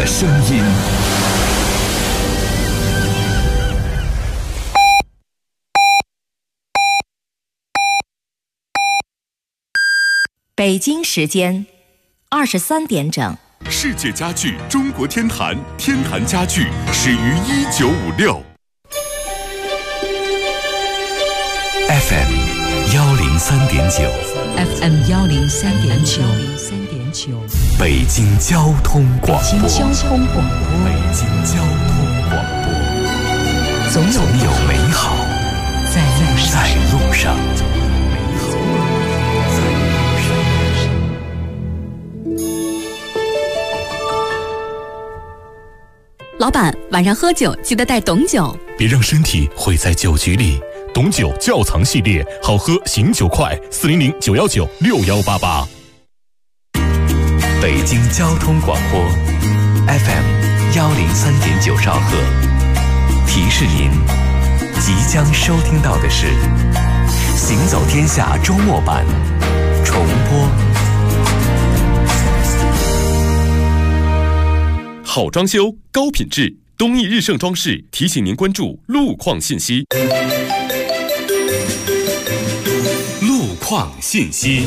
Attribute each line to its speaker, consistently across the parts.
Speaker 1: 的声音。
Speaker 2: 北京时间23点整。
Speaker 3: 世界家具中国天坛，天坛家具始于1956。
Speaker 1: FM 103.9
Speaker 4: FM 103.9
Speaker 1: 北京交通广播。
Speaker 4: 北京交通广播。总有美好在路上。
Speaker 5: 老板，晚上喝酒记得带董酒，
Speaker 3: 别让身体毁在酒局里。董酒窖藏系列，好喝醒酒快，400-919-6188。
Speaker 1: 北京交通广播 FM 103.9兆赫，提示您，即将收听到的是《行走天下》周末版重播。
Speaker 3: 好装修，高品质，东义日盛装饰提醒您关注路况信息。路况信息。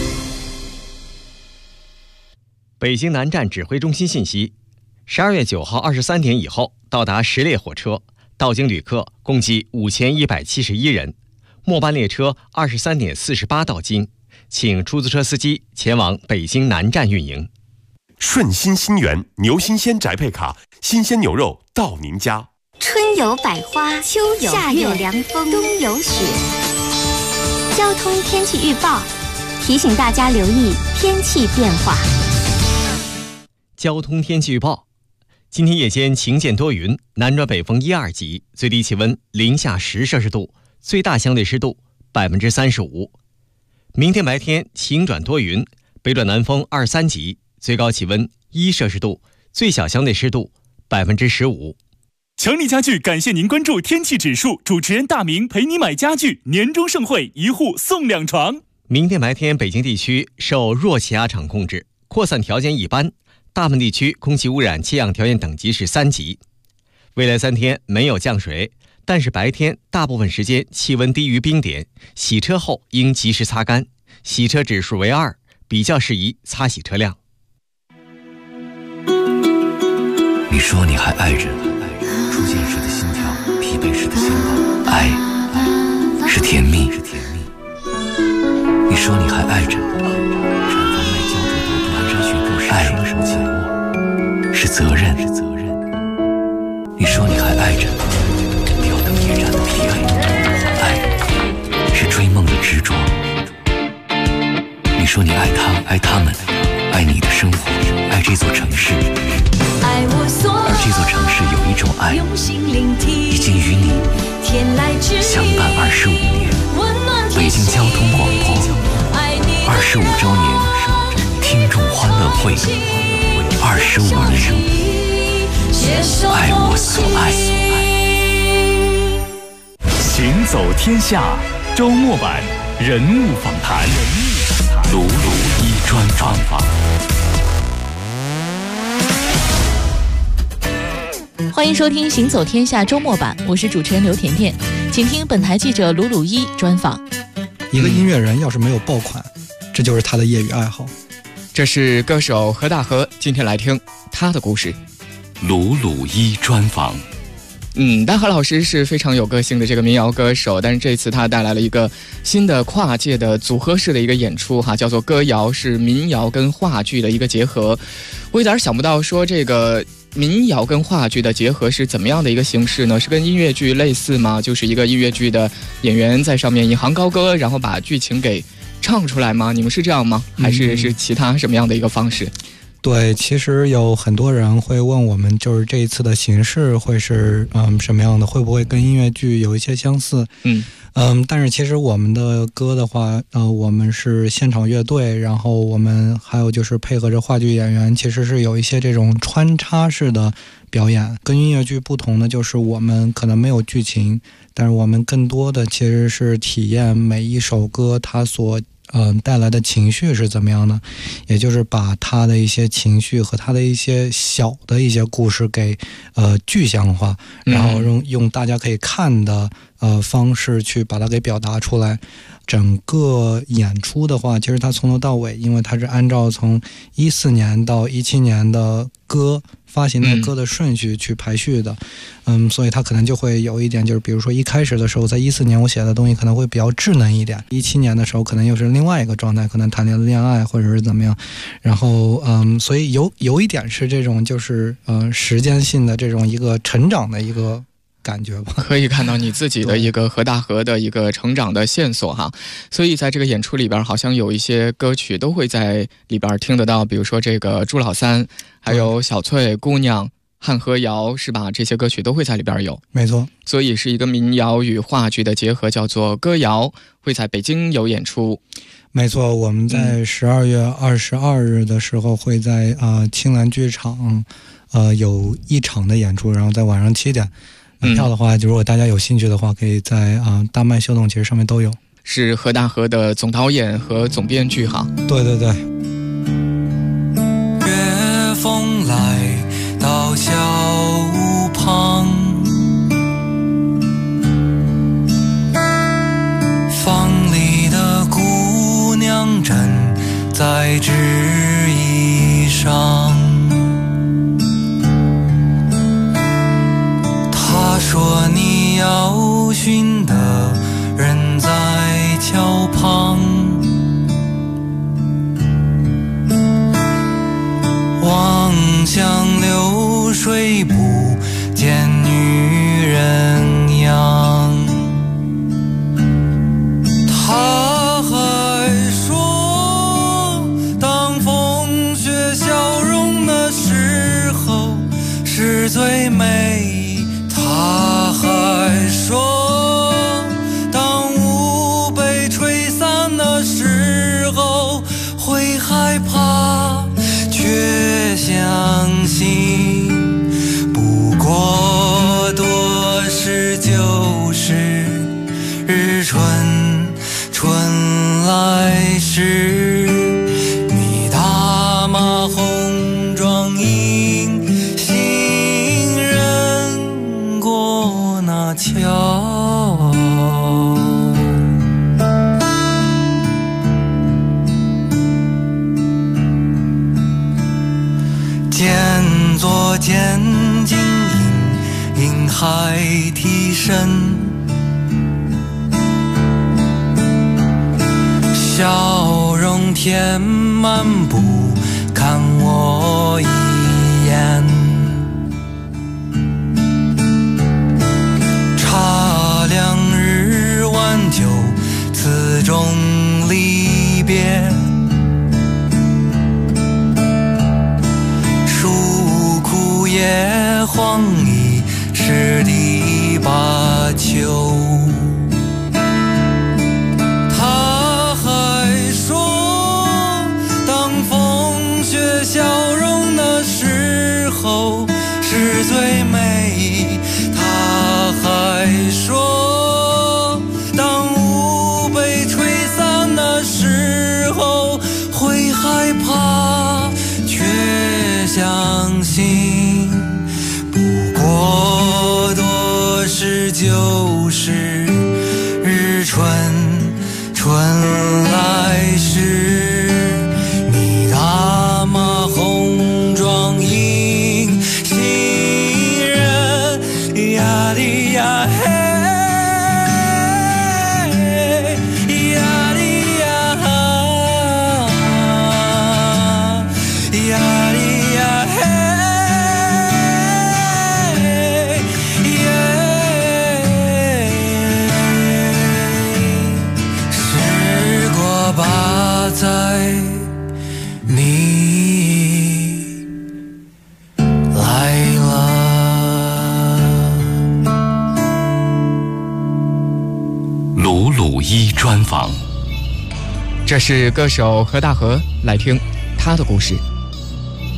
Speaker 6: 北京南站指挥中心信息：12月9号23点以后到达10列火车，到京旅客共计5171人。末班列车23点48到京，请出租车司机前往北京南站运营。
Speaker 3: 顺心新源牛新鲜宅配卡，新鲜牛肉到您家。
Speaker 7: 春有百花，秋有夏有凉风，冬有雪。交通天气预报提醒大家留意天气变化。
Speaker 6: 交通天气预报：今天夜间晴见多云，南转北风1、2级，最低气温零下10摄氏度，最大相对湿度35%。明天白天晴转多云，北转南风2、3级，最高气温1摄氏度，最小相对湿度15%。
Speaker 8: 强力家具感谢您关注天气指数，主持人大明陪你买家具，年终盛会，1户送2床。
Speaker 6: 明天白天北京地区受弱气压场控制，扩散条件一般，大部分地区空气污染气象条件等级是3级。未来3天没有降水，但是白天大部分时间气温低于冰点，洗车后应及时擦干，洗车指数为2，比较适宜擦洗车辆。
Speaker 1: 你说你还爱着，出现时的心跳，疲惫时的心动，爱是甜蜜。你说你还爱着，产房外焦灼多度，蹒跚学步时爱什么紧握，是责任。你说你还爱着，吊灯夜战的疲惫，爱是追梦的执着。你说你爱他，爱他们，爱你的生活，爱这座城市。而这座城市有一种爱，已经与你相伴25年。北京交通广播25周年听众欢乐会，25年，爱我所爱。
Speaker 8: 行走天下周末版人物访谈，
Speaker 1: 鲁鲁一专访。
Speaker 9: 欢迎收听《行走天下》周末版，我是主持人刘甜甜，请听本台记者鲁鲁一专访。
Speaker 10: 一个音乐人要是没有爆款，这就是他的业余爱好。
Speaker 11: 这是歌手何大河，今天来听他的故事。
Speaker 1: 鲁鲁一专访。
Speaker 11: 大河老师是非常有个性的这个民谣歌手，但是这次他带来了一个新的跨界的组合式的一个演出叫做歌谣，是民谣跟话剧的一个结合。我有点想不到说这个民谣跟话剧的结合是怎么样的一个形式呢？是跟音乐剧类似吗？就是一个音乐剧的演员在上面引吭高歌，然后把剧情给唱出来吗？你们是这样吗？还是其他什么样的一个方式？
Speaker 10: 对，其实有很多人会问我们，就是这一次的形式会是什么样的，会不会跟音乐剧有一些相似？但是其实我们的歌的话，我们是现场乐队，然后我们还有就是配合着话剧演员，其实是有一些这种穿插式的表演。跟音乐剧不同的就是我们可能没有剧情，但是我们更多的其实是体验每一首歌它所带来的情绪是怎么样的，也就是把他的一些情绪和他的一些小的一些故事给具象化，然后用大家可以看的方式去把它给表达出来。整个演出的话，其实它从头到尾，因为它是按照从14年到17年的歌发行的歌的顺序去排序的，所以它可能就会有一点，就是比如说一开始的时候，在14年我写的东西可能会比较稚嫩一点，17年的时候可能又是另外一个状态，可能谈恋爱或者是怎么样，然后所以有一点是这种就是时间性的这种一个成长的一个感觉吧，
Speaker 11: 可以看到你自己的一个何大河的一个成长的线索哈。所以在这个演出里边，好像有一些歌曲都会在里边听得到，比如说这个朱老三，还有小翠姑娘、汉和谣，是吧？这些歌曲都会在里边有。
Speaker 10: 没错，
Speaker 11: 所以是一个民谣与话剧的结合，叫做歌谣，会在北京有演出。
Speaker 10: 没错，我们在12月22日的时候会在青蓝剧场有一场的演出，然后在晚上7点。门票的话，如果大家有兴趣的话，可以在大麦秀动其实上面都有。
Speaker 11: 是何大河的总导演和总编剧哈。
Speaker 10: 对对对。
Speaker 12: 月风来到小屋旁，房里的姑娘枕在纸椅上，她说你要寻的人在桥旁，望向流水不见女人样。他还说当风雪消融的时候是最美，他还说当雾被吹散的时候会害怕，却相信不过多时就是日春来时，你打马红妆迎行人过那桥，见作见景因海啼深，笑容填满不看我一眼，茶凉日晚酒词中离别，树枯叶黄已是第八秋，笑容的时候是最美，他还说当雾被吹散的时候会害怕，却相信不过多时就是日春来时，你打马红妆迎行人呀哩呀嘿，呀哩呀哈，呀哩呀嘿，时过八载你来了。
Speaker 3: 鲁鲁一专访，
Speaker 11: 这是歌手何大河，来听他的故事。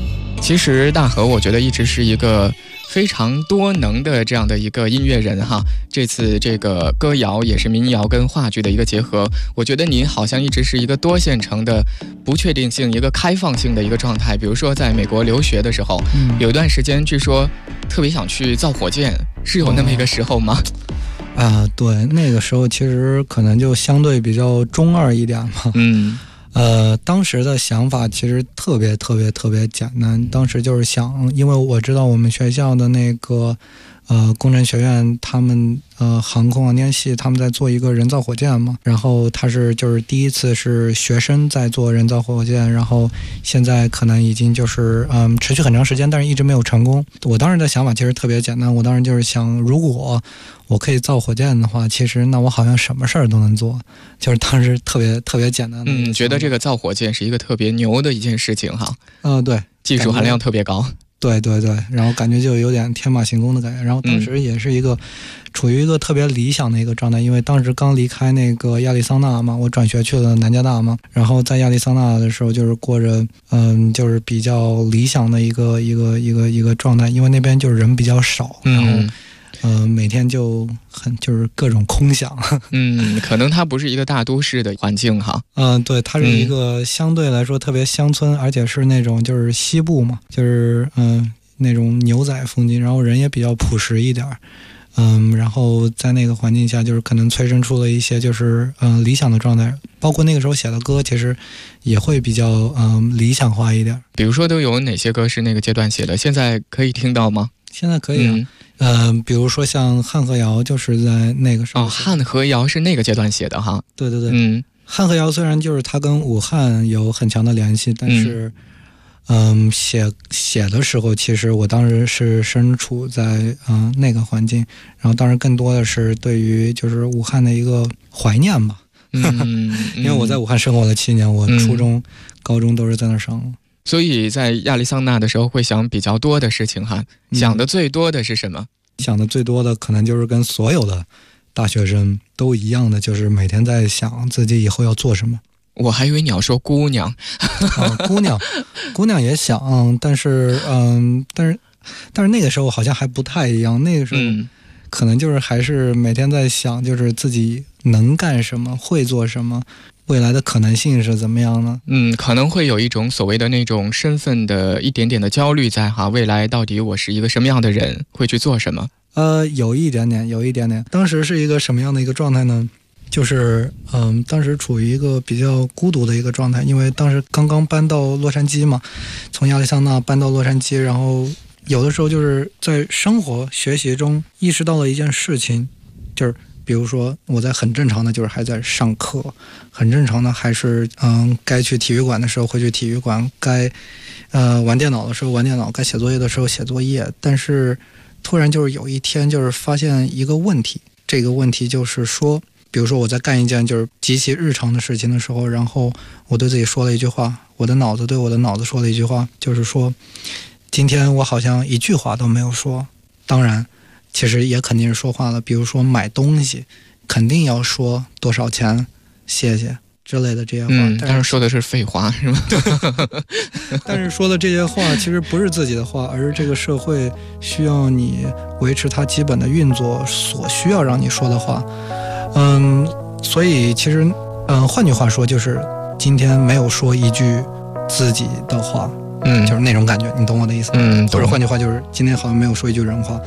Speaker 11: 其实大河我觉得一直是一个非常多能的这样的一个音乐人哈，这次这个歌谣也是民谣跟话剧的一个结合，我觉得你好像一直是一个多线程的不确定性，一个开放性的一个状态。比如说在美国留学的时候，有一段时间据说特别想去造火箭，是有那么一个时候吗？
Speaker 10: 对，那个时候其实可能就相对比较中二一点嘛。当时的想法其实特别简单，当时就是想，因为我知道我们学校的那个工程学院，他们航空航天系他们在做一个人造火箭嘛，然后他是就是第一次是学生在做人造火箭，然后现在可能已经就是持续很长时间，但是一直没有成功。我当时的想法其实特别简单，我当时就是想，如果我可以造火箭的话，其实那我好像什么事儿都能做，就是当时特别简单的。
Speaker 11: 觉得这个造火箭是一个特别牛的一件事情哈。
Speaker 10: 对，
Speaker 11: 技术含量特别高。
Speaker 10: 对，然后感觉就有点天马行空的感觉。然后当时也是一个处于一个特别理想的一个状态，因为当时刚离开那个亚利桑那嘛，我转学去了南加大嘛，然后在亚利桑那的时候就是过着就是比较理想的一个状态，因为那边就是人比较少，然后每天就是各种空想。
Speaker 11: 可能它不是一个大都市的环境哈。
Speaker 10: 对，它是一个相对来说特别乡村，而且是那种就是西部嘛，就是那种牛仔风景，然后人也比较朴实一点。然后在那个环境下，就是可能催生出了一些就是理想的状态，包括那个时候写的歌，其实也会比较理想化一点。
Speaker 11: 比如说都有哪些歌是那个阶段写的？现在可以听到吗？
Speaker 10: 现在可以啊。比如说像汉和谣，就是在那个时候。
Speaker 11: 汉和谣是那个阶段写的哈。
Speaker 10: 对。汉和谣虽然就是它跟武汉有很强的联系，但是写的时候，其实我当时是身处在那个环境，然后当时更多的是对于就是武汉的一个怀念吧。因为我在武汉生活了7年，我初中、高中都是在那上的。
Speaker 11: 所以在亚利桑那的时候会想比较多的事情哈。想的最多的是什么？
Speaker 10: 想的最多的可能就是跟所有的大学生都一样的，就是每天在想自己以后要做什么。
Speaker 11: 我还以为你要说姑娘。姑娘也想，但是那个时候好像还不太一样。那个时候可能就是还是每天在想，就是自己能干什么，会做什么，未来的可能性是怎么样呢？ 可能会有一种所谓的那种身份的一点点的焦虑在哈，未来到底我是一个什么样的人，会去做什么？
Speaker 10: 有一点点。当时是一个什么样的一个状态呢？就是当时处于一个比较孤独的一个状态，因为当时刚刚搬到洛杉矶嘛，从亚利桑那搬到洛杉矶，然后有的时候就是在生活学习中意识到了一件事情，就是比如说我在很正常的就是还在上课，很正常的还是该去体育馆的时候会去体育馆，该玩电脑的时候玩电脑，该写作业的时候写作业，但是突然就是有一天就是发现一个问题，这个问题就是说，比如说我在干一件就是极其日常的事情的时候，然后我对自己说了一句话，我的脑子对我的脑子说了一句话，就是说今天我好像一句话都没有说。当然其实也肯定是说话了，比如说买东西肯定要说多少钱，谢谢之类的这些话。
Speaker 11: 但是说的是废话是吗？
Speaker 10: 但是说的这些话其实不是自己的话，而是这个社会需要你维持它基本的运作所需要让你说的话。所以其实换句话说，就是今天没有说一句自己的话，就是那种感觉，你懂我的意思？或者换句话就是今天好像没有说一句人话。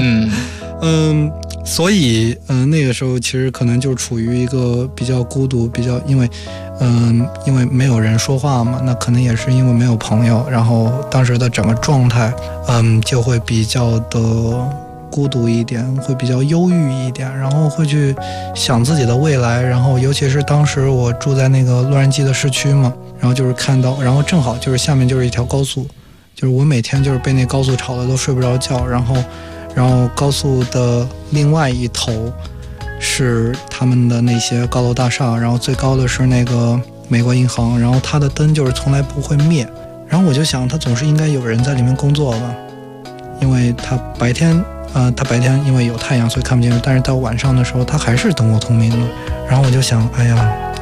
Speaker 10: 所以那个时候其实可能就处于一个比较孤独，比较因为没有人说话嘛，那可能也是因为没有朋友，然后当时的整个状态就会比较的孤独一点，会比较忧郁一点，然后会去想自己的未来，然后尤其是当时我住在那个洛杉矶的市区嘛，然后就是看到，然后正好就是下面就是一条高速，就是我每天就是被那高速吵得都睡不着觉，然后高速的另外一头是他们的那些高楼大厦，然后最高的是那个美国银行，然后它的灯就是从来不会灭，然后我就想它总是应该有人在里面工作吧，因为它白天因为有太阳所以看不见，但是到晚上的时候它还是灯火通明的。然后我就想，哎呀，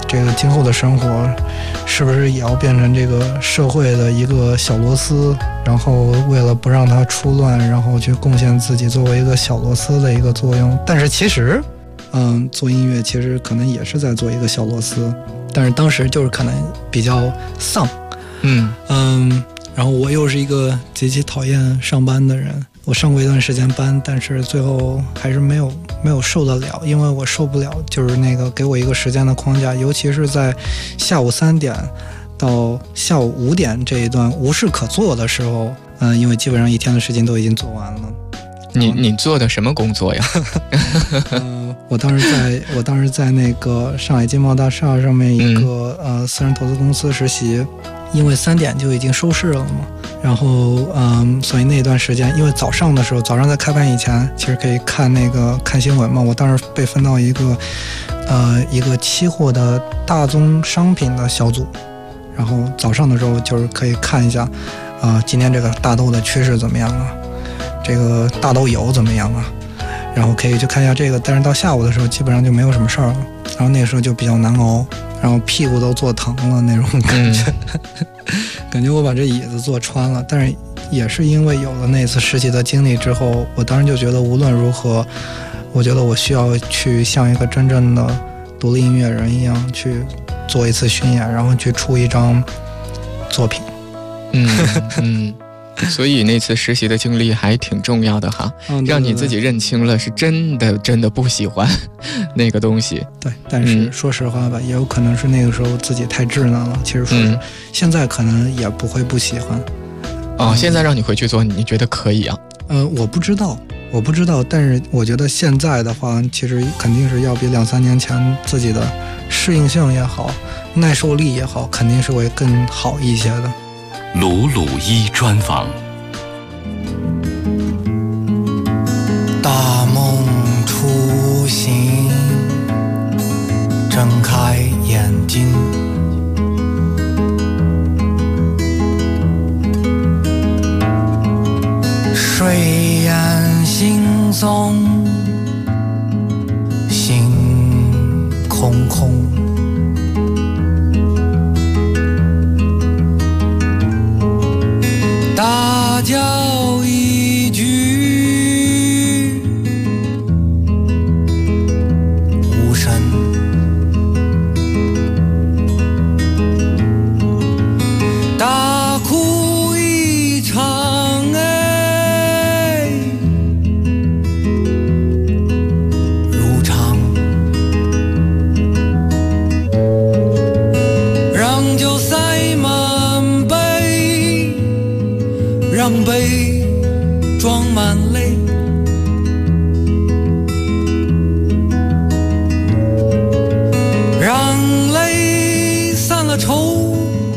Speaker 10: 这个今后的生活是不是也要变成这个社会的一个小螺丝，然后为了不让它出乱，然后去贡献自己作为一个小螺丝的一个作用。但是其实做音乐其实可能也是在做一个小螺丝，但是当时就是可能比较丧。然后我又是一个极其讨厌上班的人，我上过一段时间班，但是最后还是没有受得了，因为我受不了就是那个给我一个时间的框架，尤其是在下午3点到下午5点这一段无事可做的时候，因为基本上一天的事情都已经做完了。
Speaker 11: 你做的什么工作呀？
Speaker 10: 我当时在那个上海金茂大厦上面一个私人投资公司实习，因为3点就已经收市了嘛，然后所以那段时间，因为早上在开盘以前，其实可以看新闻嘛。我当时被分到一个期货的大宗商品的小组，然后早上的时候就是可以看一下，今天这个大豆的趋势怎么样啊，这个大豆油怎么样啊，然后可以去看一下这个。但是到下午的时候基本上就没有什么事儿了，然后那个时候就比较难熬，然后屁股都坐疼了那种感觉，感觉我把这椅子坐穿了。但是也是因为有了那次实习的经历之后，我当时就觉得无论如何，我觉得我需要去像一个真正的独立音乐人一样去做一次巡演，然后去出一张作品。
Speaker 11: 所以那次实习的经历还挺重要的哈，让你自己认清了是真的不喜欢那个东西。
Speaker 10: 对，但是说实话吧，也有可能是那个时候自己太稚嫩了。其实说是现在可能也不会不喜欢。
Speaker 11: 现在让你回去做，你觉得可以啊？
Speaker 10: 我不知道，但是我觉得现在的话，其实肯定是要比2-3年前自己的适应性也好，耐受力也好，肯定是会更好一些的。
Speaker 1: 鲁鲁一专访。
Speaker 12: 大梦初醒，睁开眼睛，睡眼惺忪，心空空。大叫一句，无声。大哭一场，如常。让酒塞满杯，让杯装满泪，让泪散了愁，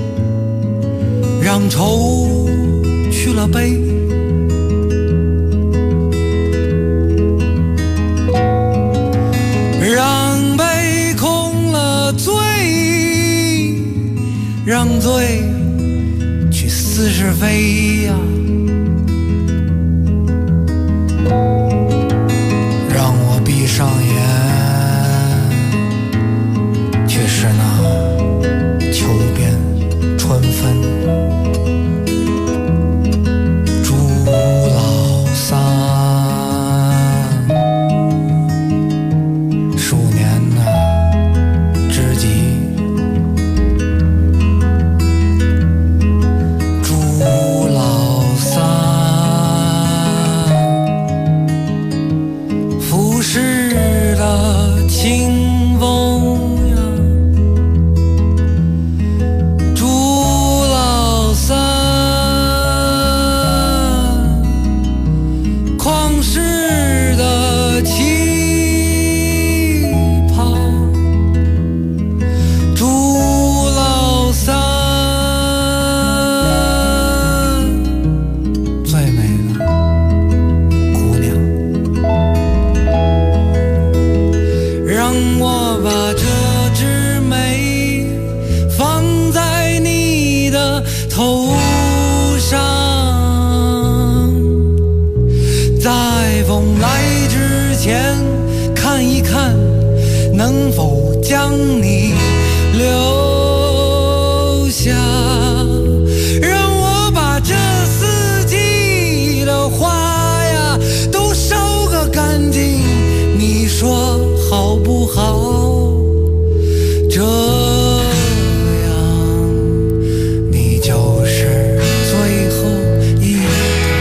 Speaker 12: 让愁去了悲。让杯空了醉，让醉去似是非呀。让我闭上眼，却是那秋边春分。祝老三，数年知己。祝老三，浮世的清风呀。祝老三，旷世的旗袍。祝老三，最美的姑娘。让我把这枝梅放在你的头上，在风来之前看一看，能否将你好这样，你就是最后一个。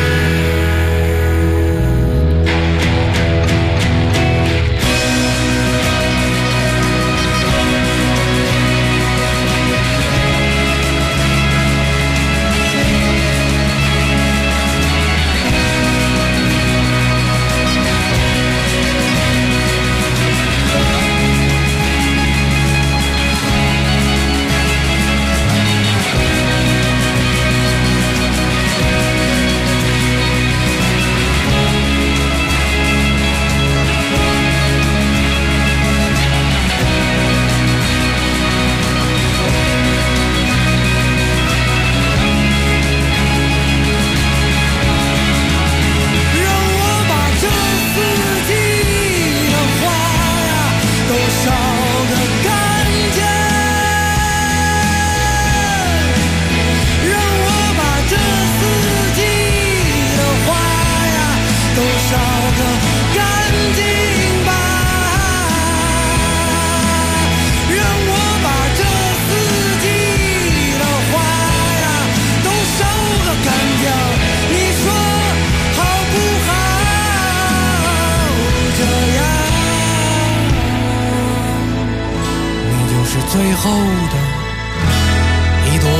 Speaker 12: 最后的一朵。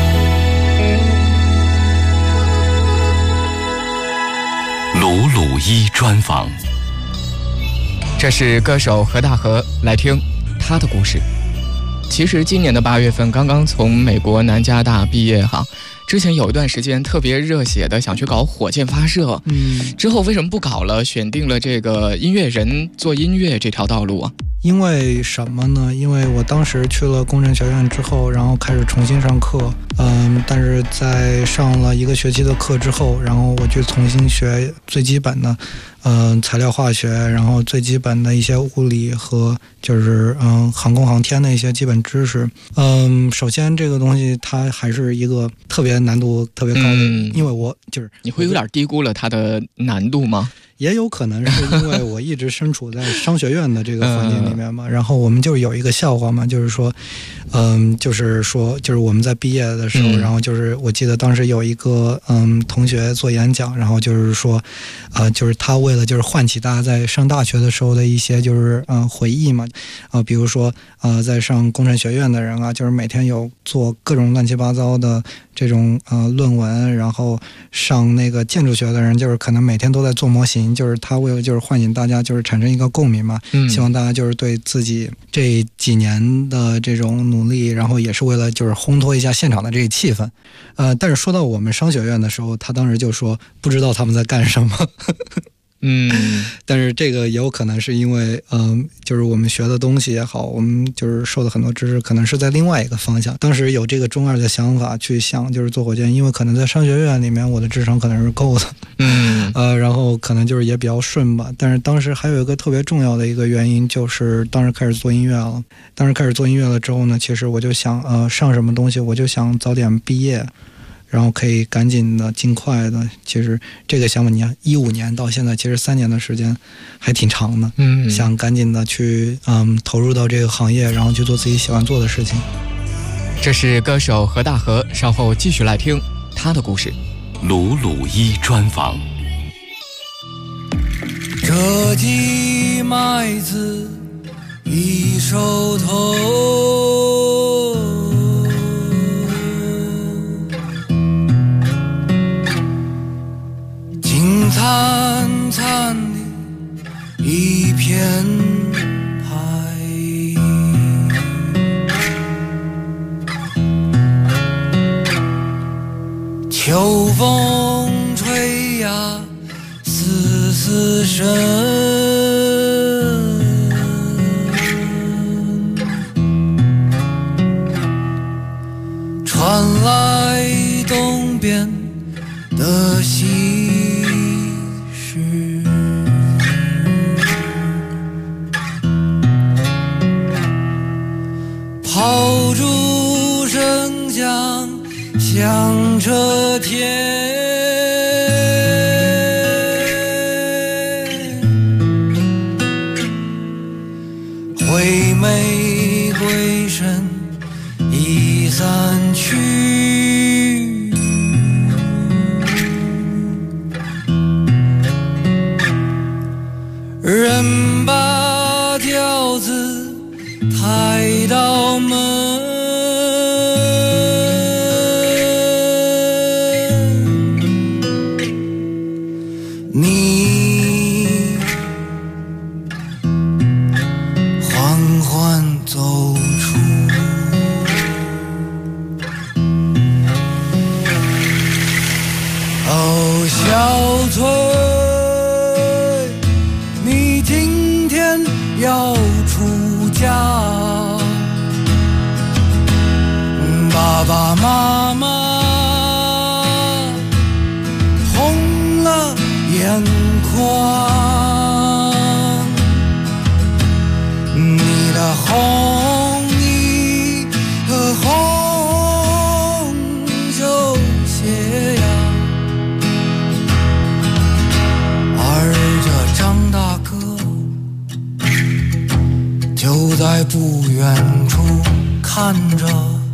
Speaker 1: 鲁鲁一专访，
Speaker 11: 这是歌手何大河，来听他的故事。其实今年的8月份刚刚从美国南加大毕业哈，之前有一段时间特别热血的想去搞火箭发射，之后为什么不搞了？选定了这个音乐人做音乐这条道路啊？
Speaker 10: 因为什么呢？因为我当时去了工程学院之后，然后开始重新上课，但是在上了1个学期的课之后，然后我就重新学最基本的，材料化学，然后最基本的一些物理和就是航空航天的一些基本知识。首先这个东西它还是一个特别难度特别高的，因为我就是
Speaker 11: 你会有点低估了它的难度吗？
Speaker 10: 也有可能是因为我一直身处在商学院的这个环境里面嘛，然后我们就有一个笑话嘛，就是说，就是我们在毕业的时候，然后就是我记得当时有一个同学做演讲，然后就是说，就是他为了就是唤起大家在上大学的时候的一些就是回忆嘛，比如说在上工程学院的人啊，就是每天有做各种乱七八糟的这种论文，然后上那个建筑学的人，就是可能每天都在做模型。就是他为了就是唤醒大家就是产生一个共鸣嘛，希望大家就是对自己这几年的这种努力，然后也是为了就是烘托一下现场的这个气氛。但是说到我们商学院的时候，他当时就说不知道他们在干什么。但是这个也有可能是因为就是我们学的东西也好，我们就是受的很多知识可能是在另外一个方向。当时有这个中二的想法去想就是做火箭，因为可能在商学院里面我的智商可能是够的，然后可能就是也比较顺吧。但是当时还有一个特别重要的一个原因，就是当时开始做音乐了。当时开始做音乐了之后呢，其实我就想上什么东西，我就想早点毕业，然后可以赶紧的尽快的。其实这个想法你看15年到现在其实3年的时间还挺长的，想赶紧的去投入到这个行业，然后去做自己喜欢做的事情。
Speaker 11: 这是歌手何大河，稍后继续来听他的故事。
Speaker 1: 鲁鲁一专访，
Speaker 12: 这季麦子已熟透，金灿灿的一片海，秋风吹呀丝丝声，传来东边的喜事，炮竹声响彻天， 道门，你缓缓走出，哦，小翠，你今天要出家，爸爸妈妈红了眼眶，你的红衣和红绣鞋呀，而这张大哥就在不远处看着，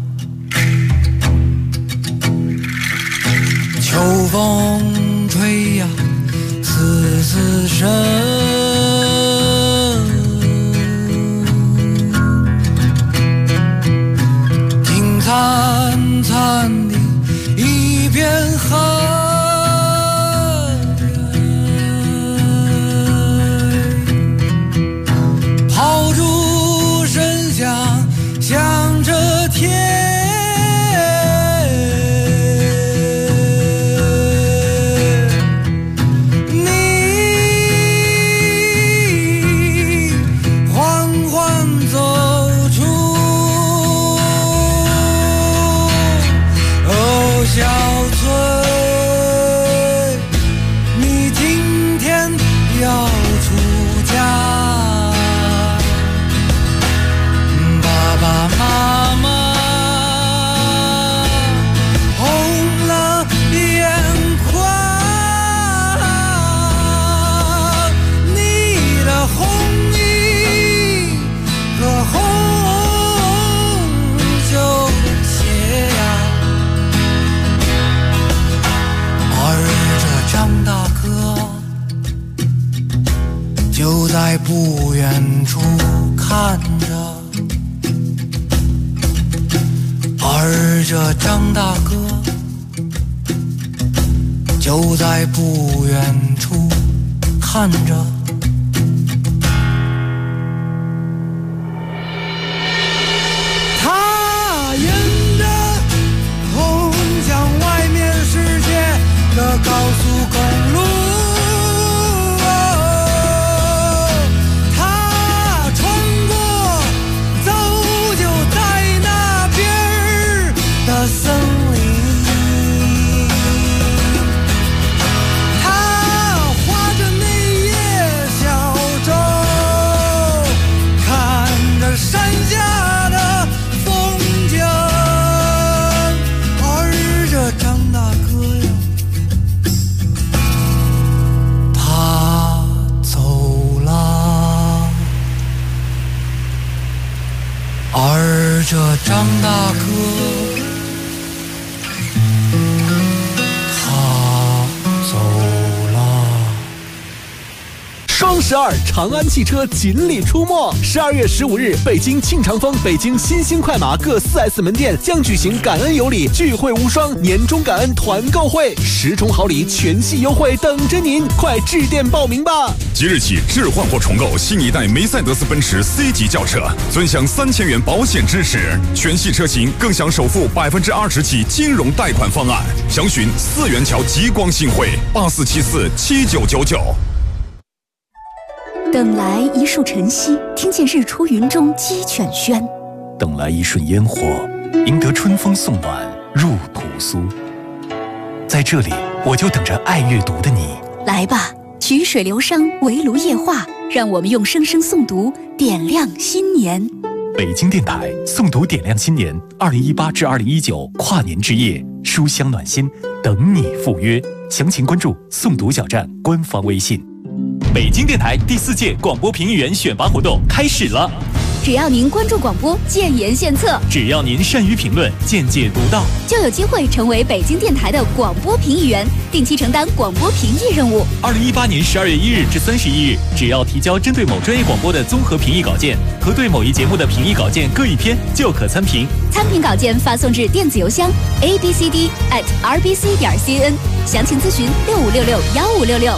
Speaker 12: 秋风吹呀丝丝深，听惨惨的一片恨，炮竹声响响着天，就在不远处看着，而这张大哥就在不远处看着。他沿着通向外面世界的高速公路，森林，他划着那叶小舟，看着山下的风景，而这张大哥呀，他走了，而这张大哥
Speaker 13: 双12长安汽车锦鲤出没，12月15日，北京庆长峰、北京新兴快马各4S 门店将举行感恩有礼聚会无双年终感恩团购会，10重好礼全系优惠等着您，快致电报名吧！
Speaker 14: 即日起置换或重购新一代梅赛德斯奔驰 C 级轿车，尊享3000元保险支持，全系车型更享首付20%起金融贷款方案。详询4元桥极光新汇84747999。
Speaker 15: 等来一束晨曦，听见日出云中鸡犬喧；
Speaker 4: 等来一瞬烟火，赢得春风送暖入屠苏。在这里，我就等着爱阅读的你。
Speaker 15: 来吧，曲水流觞，围炉夜话，让我们用声声诵读点亮新年。
Speaker 4: 北京电台诵读点亮新年2018至2019跨年之夜，书香暖心，等你赴约。详情关注诵读小站官方微信。
Speaker 16: 北京电台第4届广播评议员选拔活动开始了。
Speaker 15: 只要您关注广播，建言献策，
Speaker 4: 只要您善于评论，见解独到，
Speaker 15: 就有机会成为北京电台的广播评议员，定期承担广播评议任务。
Speaker 4: 2018年12月1日至31日，只要提交针对某专业广播的综合评议稿件和对某一节目的评议稿件各一篇，就可参评。
Speaker 15: 参评稿件发送至电子邮箱 abcd@rbc.cn， 详情咨询65661566。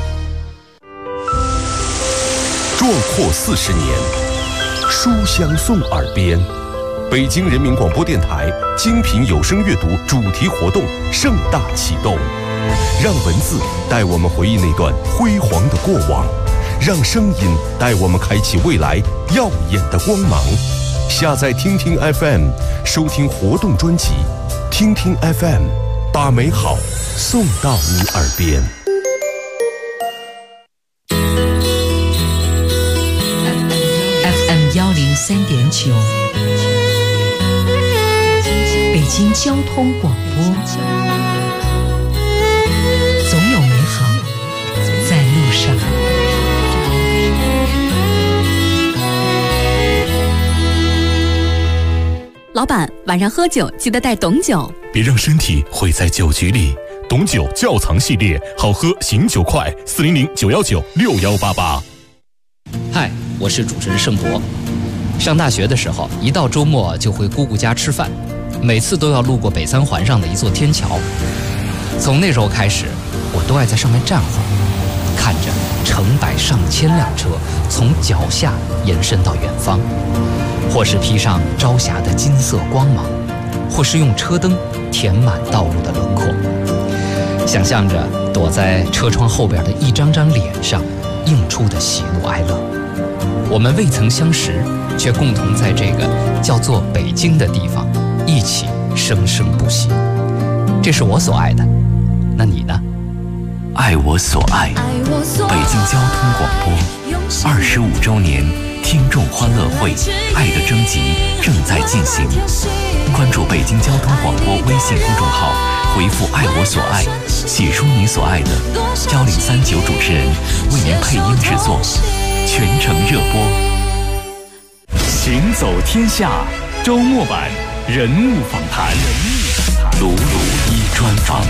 Speaker 16: 壮阔40年，书香送耳边。北京人民广播电台精品有声阅读主题活动盛大启动，让文字带我们回忆那段辉煌的过往，让声音带我们开启未来耀眼的光芒。下载听听 FM， 收听活动专辑，听听 FM， 把美好送到你耳边。
Speaker 17: FM 103.9，北京交通广播，总有美好在路上。
Speaker 5: 老板，晚上喝酒记得带董酒，
Speaker 4: 别让身体毁在酒局里。董酒窖藏系列，好喝醒酒快，400-919-6188。
Speaker 18: 嗨，我是主持人盛博。上大学的时候，一到周末就回姑姑家吃饭，每次都要路过北三环上的一座天桥。从那时候开始，我都爱在上面站会儿，看着成百上千辆车从脚下延伸到远方，或是披上朝霞的金色光芒，或是用车灯填满道路的轮廓，想象着躲在车窗后边的一张张脸上映出的喜怒哀乐。我们未曾相识，却共同在这个叫做北京的地方一起生生不息。这是我所爱的，那你呢？
Speaker 1: 爱我所爱，北京交通广播25周年听众欢乐会爱的征集正在进行，关注北京交通广播微信公众号，回复爱我所爱，写出你所爱的，1039主持人为您配音制作，全程热播。
Speaker 3: 行走天下周末版人物访谈，鲁鲁一专访。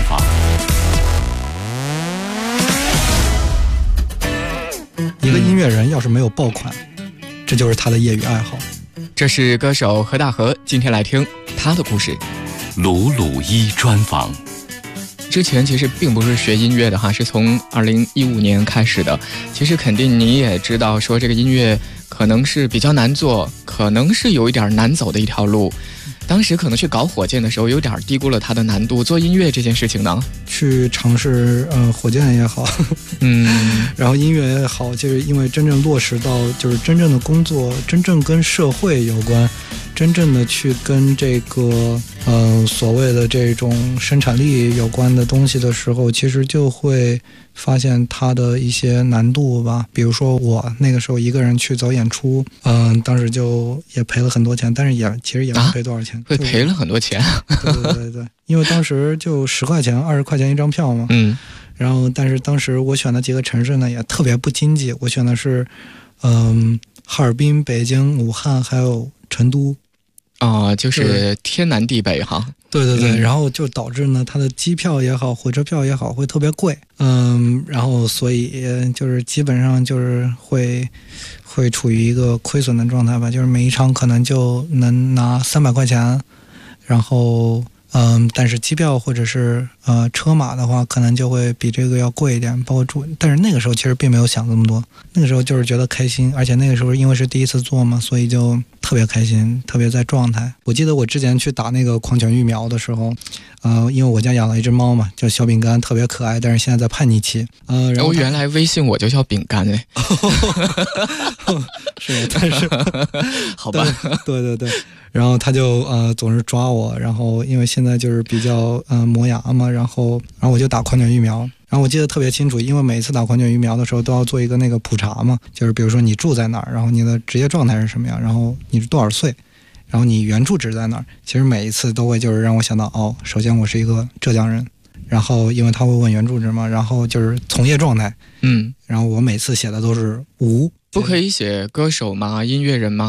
Speaker 10: 一个音乐人要是没有爆款，这就是他的业余爱好。
Speaker 11: 这是歌手何大河，今天来听他的故事。
Speaker 1: 鲁鲁一专访。
Speaker 11: 之前其实并不是学音乐的哈，是从2015年开始的。其实肯定你也知道，说这个音乐可能是比较难做，可能是有一点难走的一条路。当时可能去搞火箭的时候，有点低估了它的难度。做音乐这件事情呢，
Speaker 10: 去尝试火箭也好，然后音乐也好，就是因为真正落实到就是真正的工作，真正跟社会有关，真正的去跟这个所谓的这种生产力有关的东西的时候，其实就会发现它的一些难度吧。比如说我那个时候一个人去走演出，当时就也赔了很多钱，但是其实也没赔多少钱，
Speaker 11: 会赔了很多钱。
Speaker 10: 对，因为当时就10块钱、20块钱一张票嘛。然后但是当时我选的几个城市呢也特别不经济，我选的是哈尔滨、北京、武汉还有成都。
Speaker 11: 就是天南地北哈。
Speaker 10: 对，然后就导致呢，它的机票也好，火车票也好，会特别贵。然后所以就是基本上就是会处于一个亏损的状态吧，就是每一场可能就能拿300块钱，然后但是机票或者是车马的话，可能就会比这个要贵一点，包括住。但是那个时候其实并没有想这么多，那个时候就是觉得开心，而且那个时候因为是第一次做嘛，所以就特别开心，特别在状态。我记得我之前去打那个狂犬疫苗的时候，因为我家养了一只猫嘛，叫小饼干，特别可爱，但是现在在叛逆期。然后
Speaker 11: 原来微信我就叫饼干嘞。
Speaker 10: 是，但是
Speaker 11: 好吧，
Speaker 10: 对。然后他就总是抓我，然后因为现在就是比较磨牙嘛，然后我就打狂犬疫苗。然后我记得特别清楚，因为每一次打狂犬疫苗的时候都要做一个那个普查嘛，就是比如说你住在哪儿，然后你的职业状态是什么样，然后你是多少岁，然后你原住址在哪儿。其实每一次都会就是让我想到，首先我是一个浙江人，然后因为他会问原住址嘛，然后就是从业状态，
Speaker 11: 嗯，
Speaker 10: 然后我每次写的都是无。
Speaker 11: 不可以写歌手吗？音乐人吗？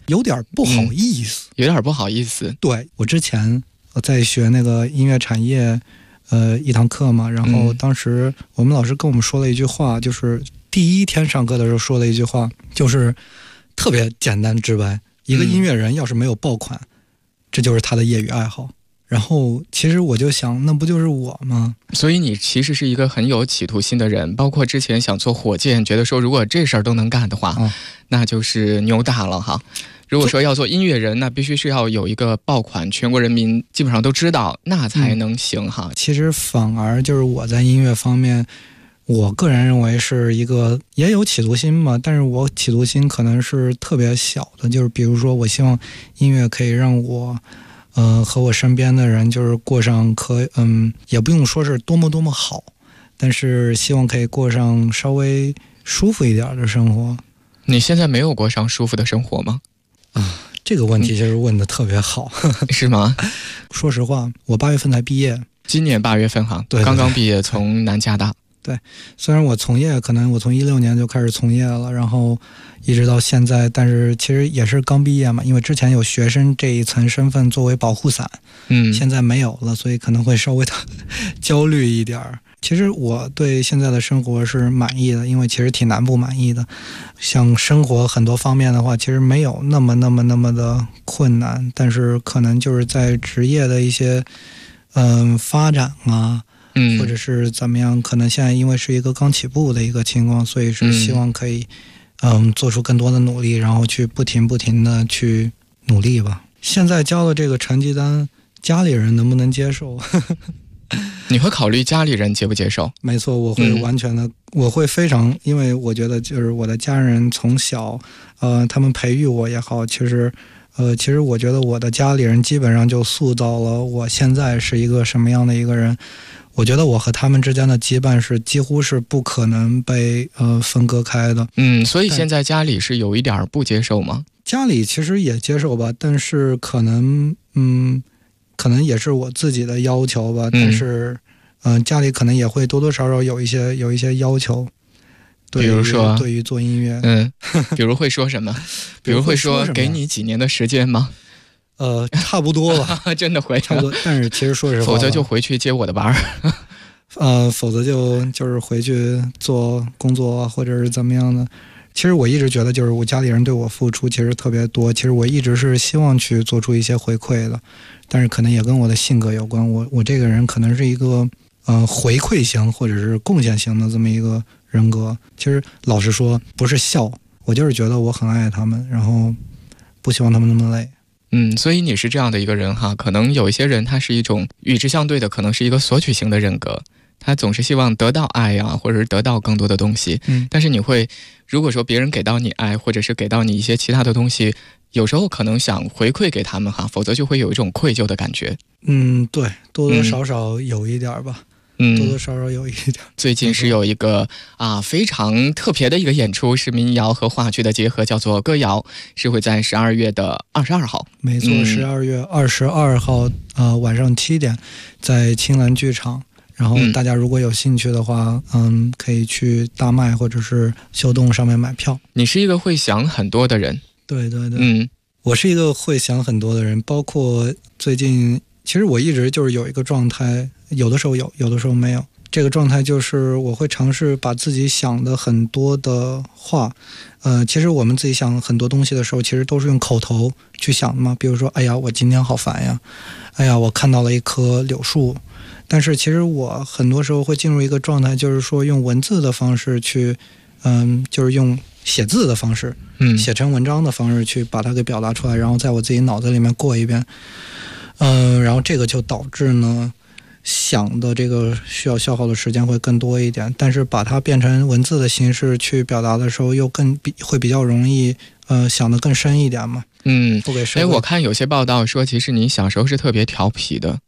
Speaker 10: 有点不好意思，
Speaker 11: 有点不好意思。
Speaker 10: 对，我之前在学那个音乐产业一堂课嘛，然后当时我们老师跟我们说了一句话，就是第一天上课的时候说了一句话，就是特别简单直白，一个音乐人要是没有爆款，这就是他的业余爱好。然后其实我就想，那不就是我吗？
Speaker 11: 所以你其实是一个很有企图心的人，包括之前想做火箭，觉得说如果这事儿都能干的话，那就是牛大了哈。如果说要做音乐人，那必须是要有一个爆款，全国人民基本上都知道，那才能行哈。
Speaker 10: 其实反而就是我在音乐方面，我个人认为是一个也有企图心嘛，但是我企图心可能是特别小的，就是比如说我希望音乐可以让我和我身边的人就是过上也不用说是多么多么好，但是希望可以过上稍微舒服一点的生活。
Speaker 11: 你现在没有过上舒服的生活吗？
Speaker 10: 这个问题其实问得特别好。
Speaker 11: 是吗？
Speaker 10: 说实话，我8月份才毕业，
Speaker 11: 今年8月份哈，对，刚刚毕业，从南加大。
Speaker 10: 对，虽然我从业，可能我从16年就开始从业了，然后一直到现在，但是其实也是刚毕业嘛，因为之前有学生这一层身份作为保护伞，现在没有了，所以可能会稍微的焦虑一点。其实我对现在的生活是满意的，因为其实挺难不满意的。像生活很多方面的话，其实没有那么的困难，但是可能就是在职业的一些发展啊。或者是怎么样，可能现在因为是一个刚起步的一个情况，所以是希望可以做出更多的努力，然后去不停的去努力吧。现在交的这个成绩单，家里人能不能接受？
Speaker 11: 你会考虑家里人接不接受？
Speaker 10: 没错，我会完全的，我会非常，因为我觉得就是我的家人从小他们培育我也好，其实我觉得我的家里人基本上就塑造了我现在是一个什么样的一个人。我觉得我和他们之间的羁绊是几乎是不可能被分割开的。
Speaker 11: 所以现在家里是有一点不接受吗？
Speaker 10: 家里其实也接受吧，但是可能也是我自己的要求吧。但是家里可能也会多多少少有一些要求。
Speaker 11: 比如说
Speaker 10: 对于做音乐，
Speaker 11: 比如会说什么？比如会说给你几年的时间吗？
Speaker 10: 差不多吧。
Speaker 11: 真的会
Speaker 10: 差不多，但是其实说实话，
Speaker 11: 否则就回去接我的班
Speaker 10: 否则就是回去做工作或者是怎么样的。其实我一直觉得，就是我家里人对我付出其实特别多，其实我一直是希望去做出一些回馈的，但是可能也跟我的性格有关。我这个人可能是一个回馈型或者是贡献型的这么一个人格。其实老实说，不是笑，我就是觉得我很爱他们，然后不希望他们那么累。
Speaker 11: 所以你是这样的一个人哈，可能有一些人他是一种与之相对的，可能是一个索取型的人格，他总是希望得到爱啊，或者是得到更多的东西。但是你会，如果说别人给到你爱，或者是给到你一些其他的东西，有时候可能想回馈给他们哈，否则就会有一种愧疚的感觉。
Speaker 10: 对，多多少少有一点吧。多多少少有一点。
Speaker 11: 最近是有一个非常特别的一个演出，是民谣和话剧的结合，叫做歌谣，是会在12月的22号。
Speaker 10: 没错，12月22号晚上7点，在青蓝剧场。然后大家如果有兴趣的话，可以去大麦或者是秀动上面买票。
Speaker 11: 你是一个会想很多的人。
Speaker 10: 对，我是一个会想很多的人，包括最近，其实我一直就是有一个状态，有的时候有，有的时候没有。这个状态就是我会尝试把自己想的很多的话，其实我们自己想很多东西的时候，其实都是用口头去想的嘛。比如说，哎呀，我今天好烦呀，哎呀，我看到了一棵柳树。但是其实我很多时候会进入一个状态，就是说用文字的方式去，就是用写字的方式，写成文章的方式去把它给表达出来，然后在我自己脑子里面过一遍，然后这个就导致呢，想的这个需要消耗的时间会更多一点，但是把它变成文字的形式去表达的时候，又会比较容易，想得更深一点嘛。不给社会。
Speaker 11: 我看有些报道说，其实你小时候是特别调皮的。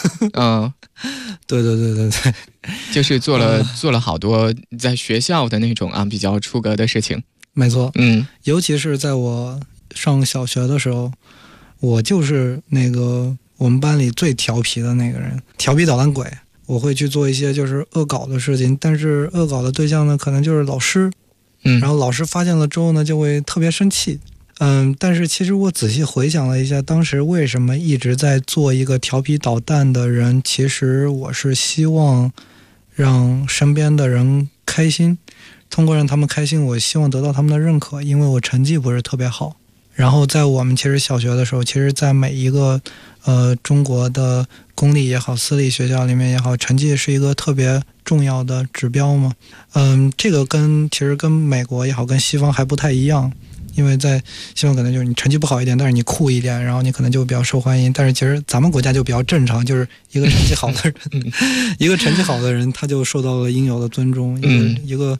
Speaker 10: 对，
Speaker 11: 就是做了好多在学校的那种比较出格的事情。
Speaker 10: 没错，尤其是在我上小学的时候，我就是那个我们班里最调皮的那个人，调皮捣蛋鬼。我会去做一些就是恶搞的事情，但是恶搞的对象呢，可能就是老师。然后老师发现了之后呢，就会特别生气。 但是其实我仔细回想了一下，当时为什么一直在做一个调皮捣蛋的人，其实我是希望让身边的人开心，通过让他们开心，我希望得到他们的认可，因为我成绩不是特别好。然后在我们其实小学的时候，其实在每一个中国的公立也好私立学校里面也好，成绩是一个特别重要的指标嘛。这个其实跟美国也好跟西方还不太一样，因为在西方可能就是你成绩不好一点，但是你酷一点，然后你可能就比较受欢迎。但是其实咱们国家就比较正常，就是一个成绩好的人一个成绩好的人他就受到了应有的尊重，一个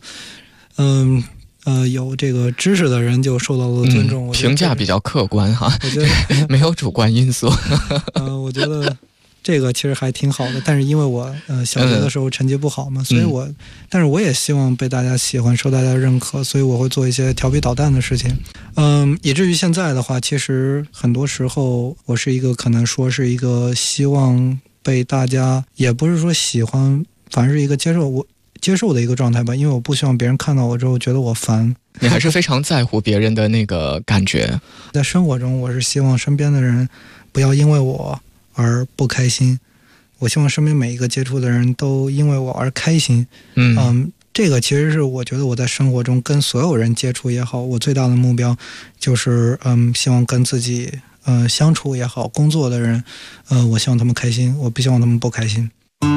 Speaker 10: 有这个知识的人就受到了尊重。
Speaker 11: 评价比较客观哈，
Speaker 10: 我觉得
Speaker 11: 没有主观因素。
Speaker 10: 我觉得这个其实还挺好的，但是因为我小学的时候成绩不好嘛，所以但是我也希望被大家喜欢，受大家认可，所以我会做一些调皮捣蛋的事情。以至于现在的话，其实很多时候我是一个可能说是一个希望被大家，也不是说喜欢，反正是一个接受的一个状态吧，因为我不希望别人看到我之后觉得我烦。
Speaker 11: 你还是非常在乎别人的那个感觉。
Speaker 10: 在生活中，我是希望身边的人不要因为我而不开心，我希望身边每一个接触的人都因为我而开心。这个其实是我觉得我在生活中跟所有人接触也好，我最大的目标就是希望跟自己相处也好，工作的人我希望他们开心，我不希望他们不开心。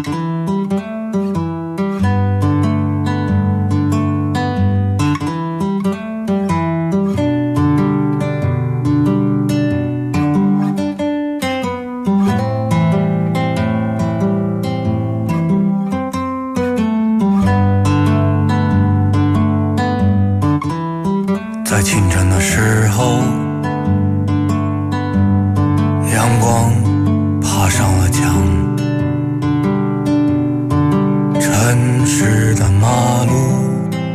Speaker 12: 在清晨的时候，阳光爬上了墙，城市的马路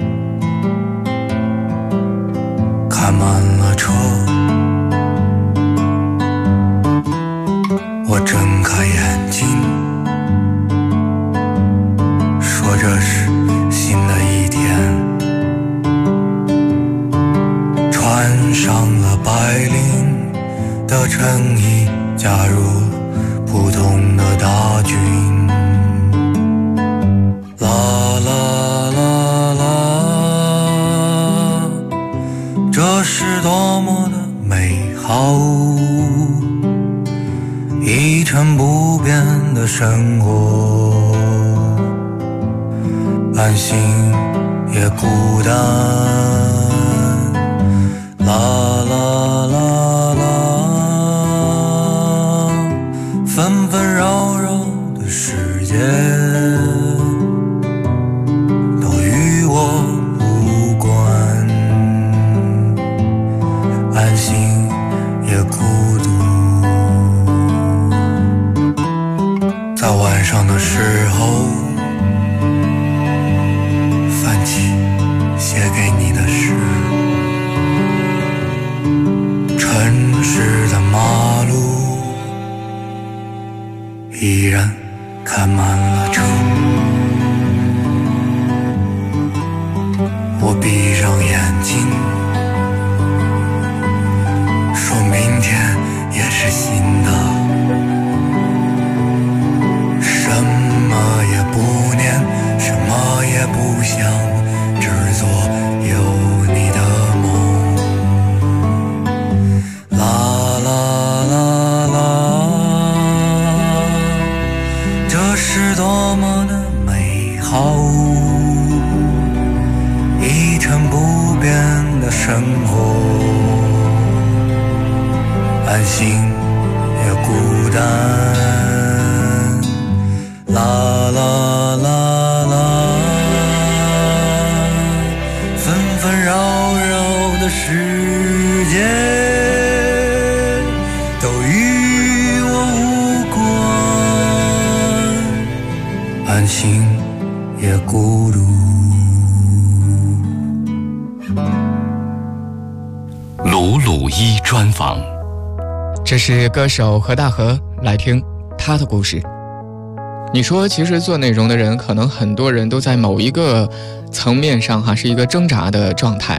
Speaker 12: 开满了车，我睁开眼睛，说这是新的一天，穿上了白领的衬衣，加入普通的大军。啦啦啦啦，这是多么的美好，一成不变的生活，安心也孤单。啦啦啦啦，纷纷扰扰的世界都与我无关，安心也孤独。在晚上的时候，翻起写给你的诗，城市的马路依然开满了车，我闭上眼睛，说明天也是新的，什么也不念，什么也不想，只做有你的梦。啦啦啦啦，这是多么的美好，一成不变的生活，安心也孤单。啦啦啦啦，纷纷扰扰的世界都与我无关，安心也孤独。
Speaker 3: 鲁鲁一专访，
Speaker 11: 这是歌手何大河，来听他的故事。你说其实做内容的人，可能很多人都在某一个层面上是一个挣扎的状态，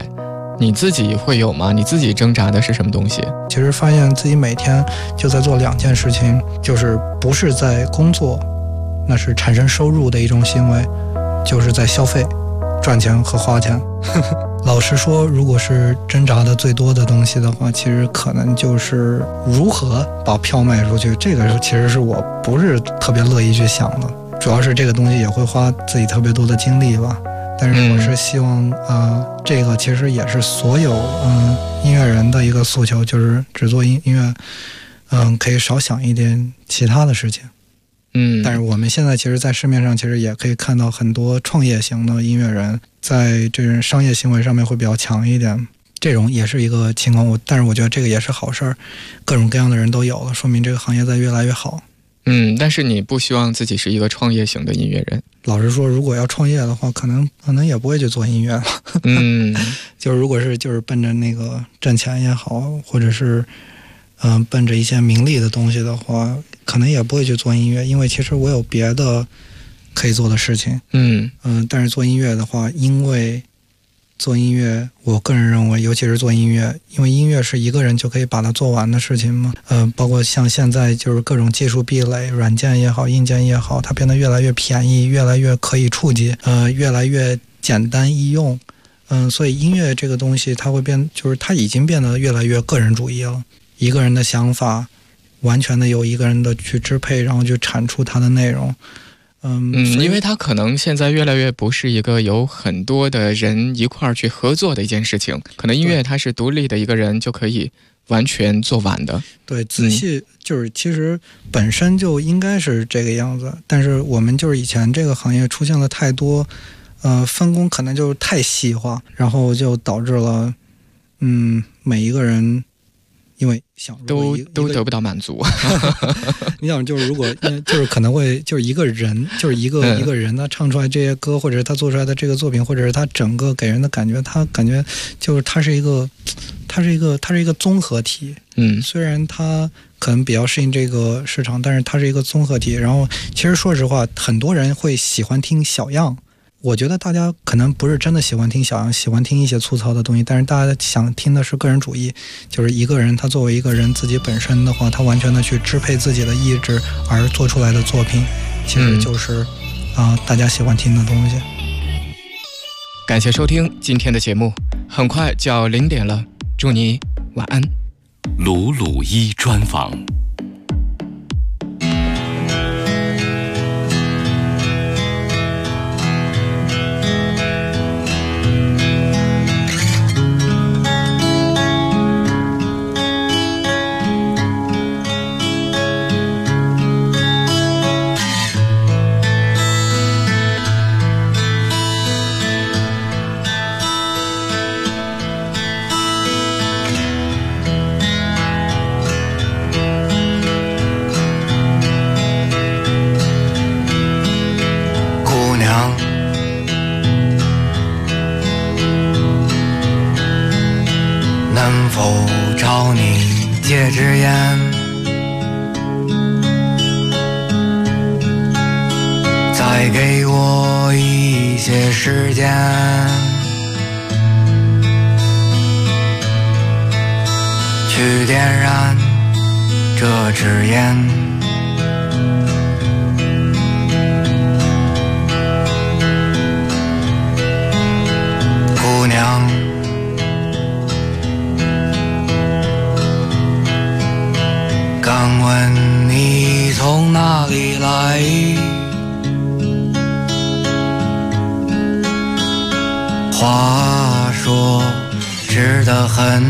Speaker 11: 你自己会有吗？你自己挣扎的是什么东西？
Speaker 10: 其实发现自己每天就在做2件事情，就是不是在工作，那是产生收入的一种行为，就是在消费、赚钱和花钱。老实说，如果是挣扎的最多的东西的话，其实可能就是如何把票卖出去。这个其实是我不是特别乐意去想的，主要是这个东西也会花自己特别多的精力吧。但是我是希望这个其实也是所有音乐人的一个诉求，就是只做音乐可以少想一点其他的事情。但是我们现在其实在市面上其实也可以看到很多创业型的音乐人在这种商业行为上面会比较强一点，这种也是一个情况。但是我觉得这个也是好事儿，各种各样的人都有了，说明这个行业在越来越好。
Speaker 11: 但是你不希望自己是一个创业型的音乐人？
Speaker 10: 老实说，如果要创业的话，可能也不会去做音乐了。就是如果是就是奔着那个挣钱也好，或者是奔着一些名利的东西的话，可能也不会去做音乐，因为其实我有别的可以做的事情。但是做音乐的话，因为做音乐，我个人认为，尤其是做音乐，因为音乐是一个人就可以把它做完的事情嘛。包括像现在就是各种技术壁垒，软件也好，硬件也好，它变得越来越便宜，越来越可以触及，越来越简单易用。所以音乐这个东西，它会就是它已经变得越来越个人主义了。一个人的想法，完全的由一个人的去支配，然后去产出它的内容。
Speaker 11: 因为它可能现在越来越不是一个有很多的人一块儿去合作的一件事情，可能音乐它是独立的一个人就可以完全做完的。
Speaker 10: 对，仔细就是其实本身就应该是这个样子，但是我们就是以前这个行业出现了太多分工可能就是太细化，然后就导致了每一个人因为想
Speaker 11: 都得不到满足。
Speaker 10: 你想就是如果就是可能会就是一个人就是一个人他唱出来这些歌，或者是他做出来的这个作品，或者是他整个给人的感觉，他感觉就是他是一个综合体。虽然他可能比较适应这个市场，但是它是一个综合体。然后其实说实话，很多人会喜欢听小样。我觉得大家可能不是真的喜欢听小样，喜欢听一些粗糙的东西，但是大家想听的是个人主义，就是一个人他作为一个人自己本身的话，他完全的去支配自己的意志而做出来的作品，其实就是大家喜欢听的东西。
Speaker 11: 感谢收听今天的节目，很快就要0点了，祝你晚安。
Speaker 3: 鲁鲁一专访。
Speaker 12: 能否朝你借支烟？再给我一些时间，去点燃这支烟。姑娘，敢问你从哪里来？话说直得很，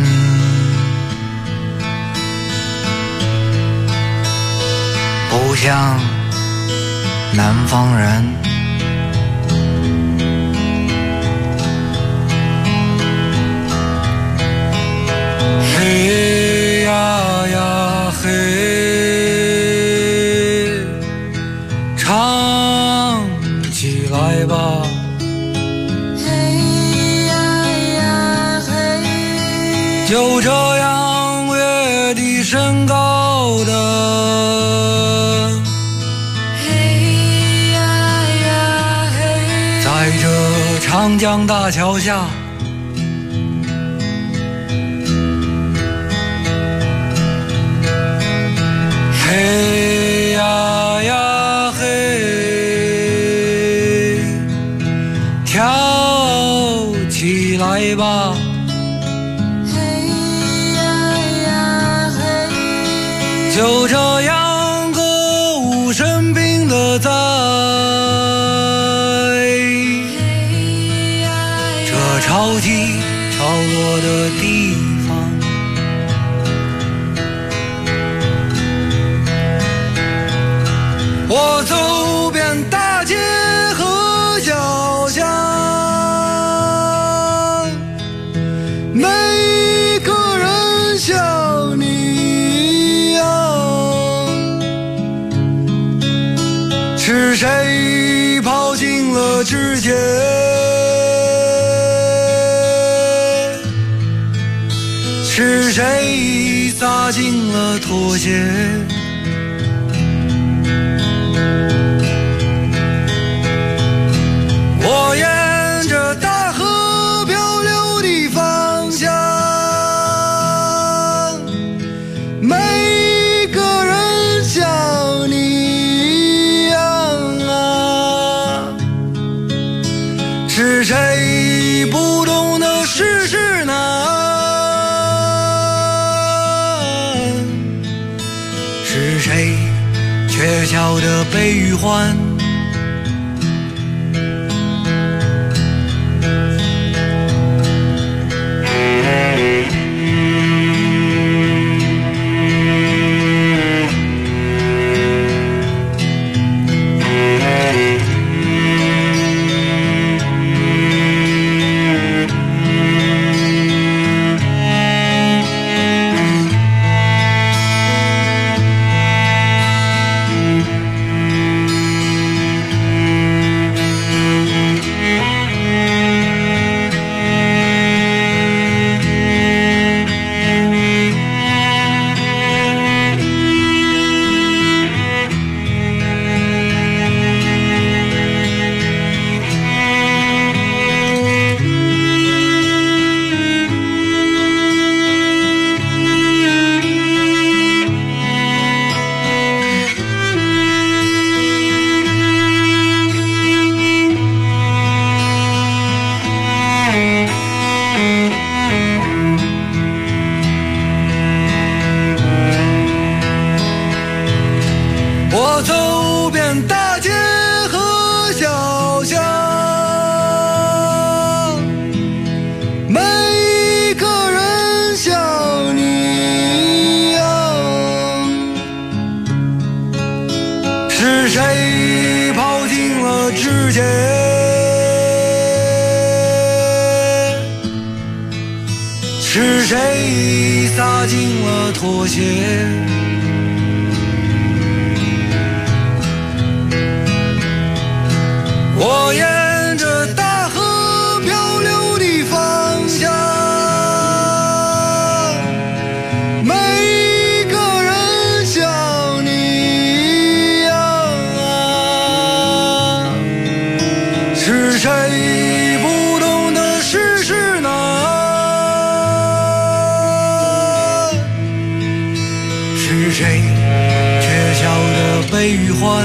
Speaker 12: 不像南方人。嘿呀呀嘿，唱起来吧。嘿呀呀嘿，就这样越低声高的。嘿呀呀嘿，在这长江大桥下， 嘿呀呀嘿，跳起来吧！嘿呀呀嘿，就这样歌舞升平的在这潮起潮落的地方。我走遍大街和小巷，每个人像你一样。是谁跑进了指尖？是谁撒进了拖鞋？我沿着大河漂流的方向，每个人像你一样啊。是谁不懂得世事难？是谁却晓得悲与欢？我走遍大街和小巷，每个人像你一样。是谁跑进了指尖？是谁撒进了拖鞋？我沿着大河漂流的方向，每个人像你一样啊。是谁不懂得世事难？是谁却晓得悲与欢？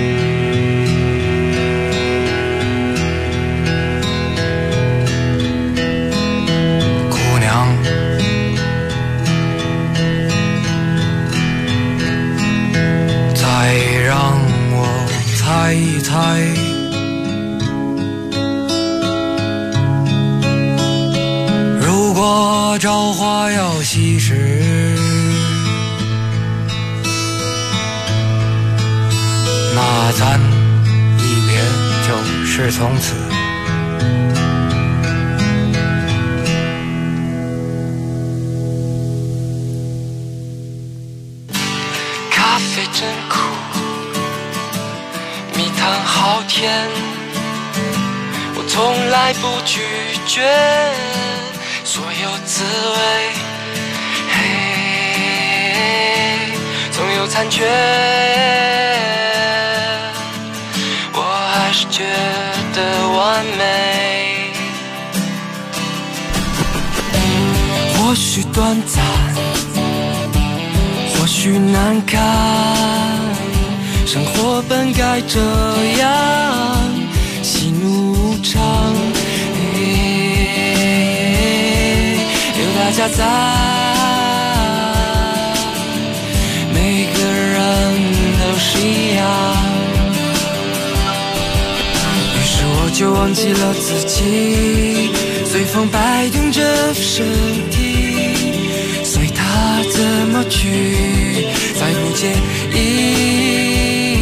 Speaker 12: 猜一猜，如果朝花要稀释，那咱一别就是从此。
Speaker 19: 咖啡真苦，蜜糖好甜，我从来不拒绝所有滋味，嘿，总有残缺，我还是觉得完美。或许短暂，或许许难堪，生活本该这样，喜怒无常。有大家在，每个人都是一样。于是我就忘记了自己，随风摆动着身体，随它怎么去，再不介意。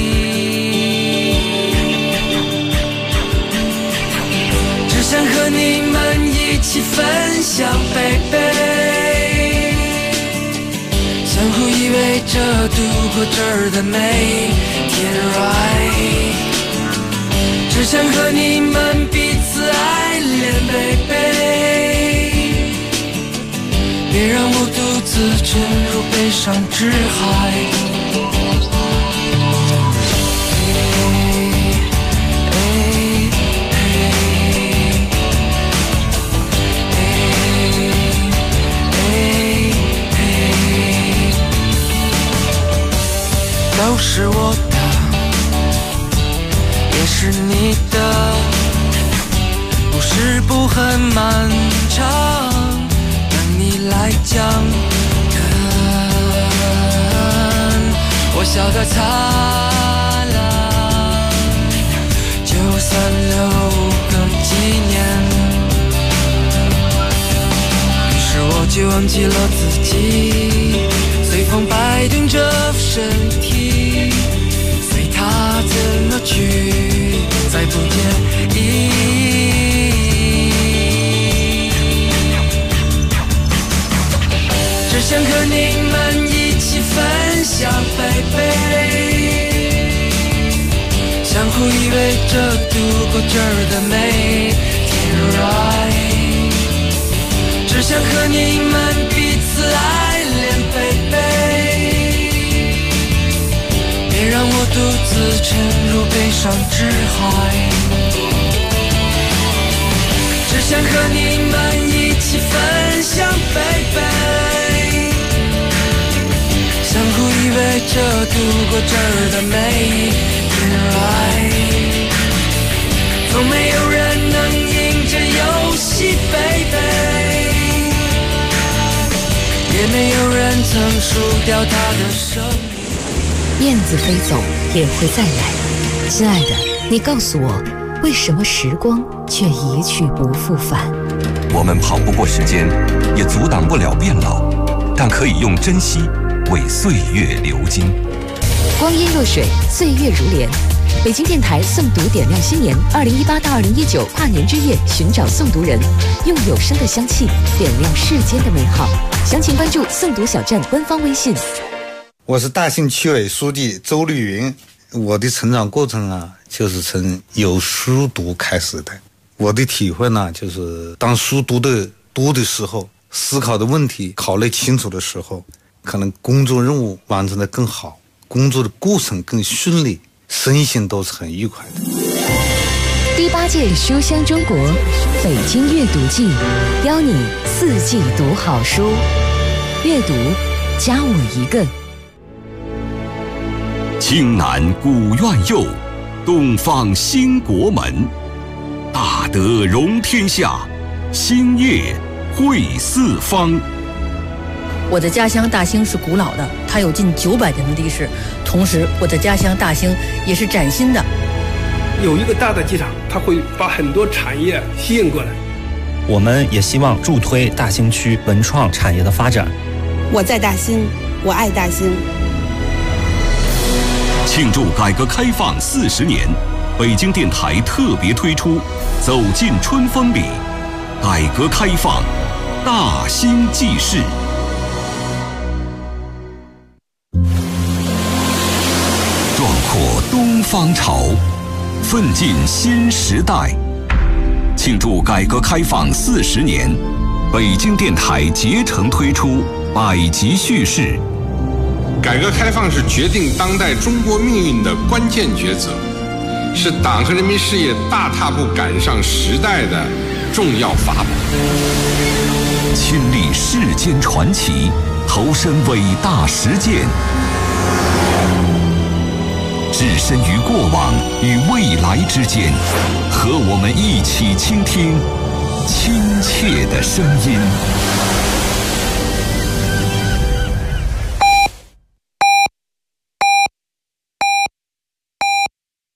Speaker 19: 只想和你们一起分享，baby，相互依偎着度过这儿的每天 right。只想和你们彼此爱恋 baby， 别让我独自沉入悲伤之海。都是我的，也是你的，故事不很漫长，等你来讲。我笑得灿烂，就算留个纪念。于是我就忘记了自己，随风摆动着身体，随它怎么去，再不介意。只想和你们一起分享 baby， 相互依偎着度过这儿的每天 right。 只想和你们彼此爱恋 baby， 别让我独自沉入悲伤之海。只想和你们一起分享 baby， 相互依偎着度过这儿的每天 right。 从没有人能赢这游戏 baby，也没有人曾输掉他的生命。
Speaker 17: 燕子飞走也会再来，亲爱的，你告诉我，为什么时光却一去不复返？
Speaker 16: 我们跑不过时间，也阻挡不了变老，但可以用珍惜为岁月流金。
Speaker 17: 光阴若水，岁月如年。北京电台诵读点亮新年，2018到2019跨年之夜，寻找诵读人，用有声的香气点亮世间的美好。详情关注诵读小站官方微信。
Speaker 20: 我是大兴区委书记周绿云。我的成长过程啊，就是从有书读开始的。我的体会呢，就是当书读的多的时候，思考的问题考虑清楚的时候，可能工作任务完成的更好，工作的过程更顺利，身心都是很愉快的。
Speaker 17: 第8届书香中国北京阅读季，邀你4季读好书，阅读加我一个。
Speaker 16: 青南古院右，东方兴国门，大德容天下，兴业汇四方。
Speaker 21: 我的家乡大兴是古老的，它有近900年的历史，同时我的家乡大兴也是崭新的。
Speaker 22: 有一个大的机场，它会把很多产业吸引过来。
Speaker 23: 我们也希望助推大兴区文创产业的发展。
Speaker 24: 我在大兴，我爱大兴。
Speaker 16: 庆祝改革开放40年，北京电台特别推出《走进春风里》，改革开放大兴纪事。壮阔东方潮，奋进新时代。庆祝改革开放40年，北京电台竭诚推出100集叙事。
Speaker 25: 改革开放是决定当代中国命运的关键抉择，是党和人民事业大踏步赶上时代的重要法宝。
Speaker 16: 亲历世间传奇， 投身伟大实践，置身于过往与未来之间，和我们一起倾听亲切的声音。